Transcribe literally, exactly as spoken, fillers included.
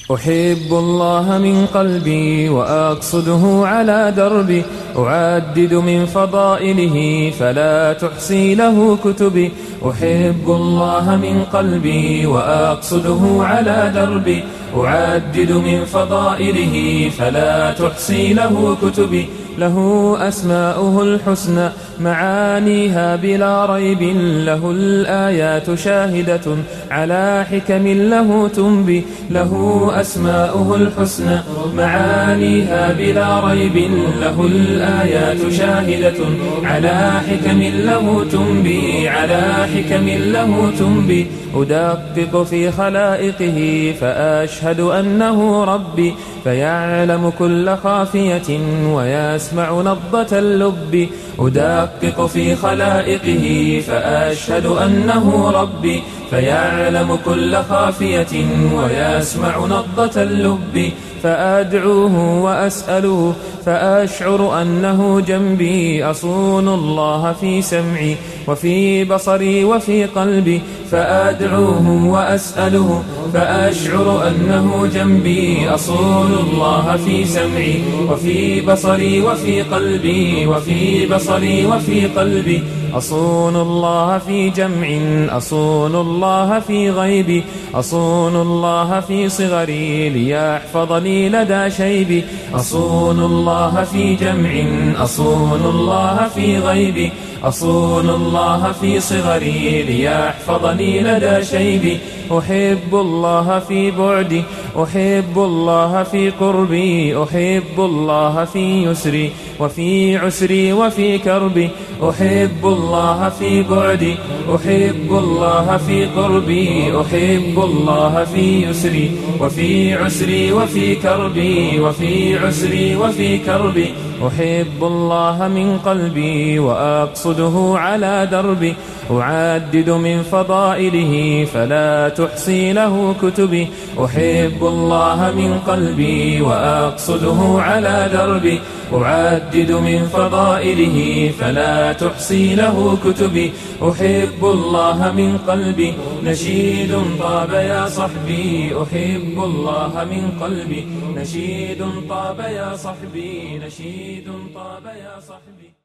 أحب الله من قلبي وأقصده على دربي، أعدد من فضائله فلا تحصي له كتبي. أحب الله من قلبي وأقصده على دربي، أعدد من فضائله فلا تحصي له كتبي. له أسماؤه الحسنى معانيها بلا ريب، له الآيات شاهدة على حكم له تنبي. له أسماؤه الحسنى معانيها بلا ريب، له الآيات شاهدة على حكم له تنبي، على حكم له تنبي. أدقق في خلائقه فأشهد أنه ربي، فيعلم كل خافية ويسمع نبضة اللب. أدقق في خلائقه فأشهد أنه ربي، فيعلم كل خافية ويسمع نبضة اللب. فأدعوه وأسأله فأشعر أنه جنبي، أصون الله في سمعي وفي بصري وفي قلبي. فأدعوه وأسأله فأشعر أنه جنبي، أصون الله في سمعي وفي بصري وفي قلبي، وفي بصري وفي قلبي. أصون الله في جمع، أصون الله في غيبي، أصون الله في صغري ليحفظني لدى شيبي. أصون الله في جمع، أصون الله في غيبي، أصون الله في صغري ليحفظني لدى شيبي. أحب الله في بعدي، أحب الله في قربي، أحب الله في يسري وفي عسري وفي كربي. أحب الله في بعدي، أحب الله في قربي، أحب الله في يسري وفي عسري وفي كربي، وفي عسري وفي كربي. أحب الله من قلبي وأقصده على دربي، أعدد من فضائله فلا تحصي له كتبي. أحب الله من قلبي وأقصده على دربي، أعدد من فضائله فلا تحصي له كتبي. أحب الله من قلبي، نشيد طاب يا صحبي. أحب الله من قلبي، نشيد طاب يا صحبي، نشيد طاب يا صحبي.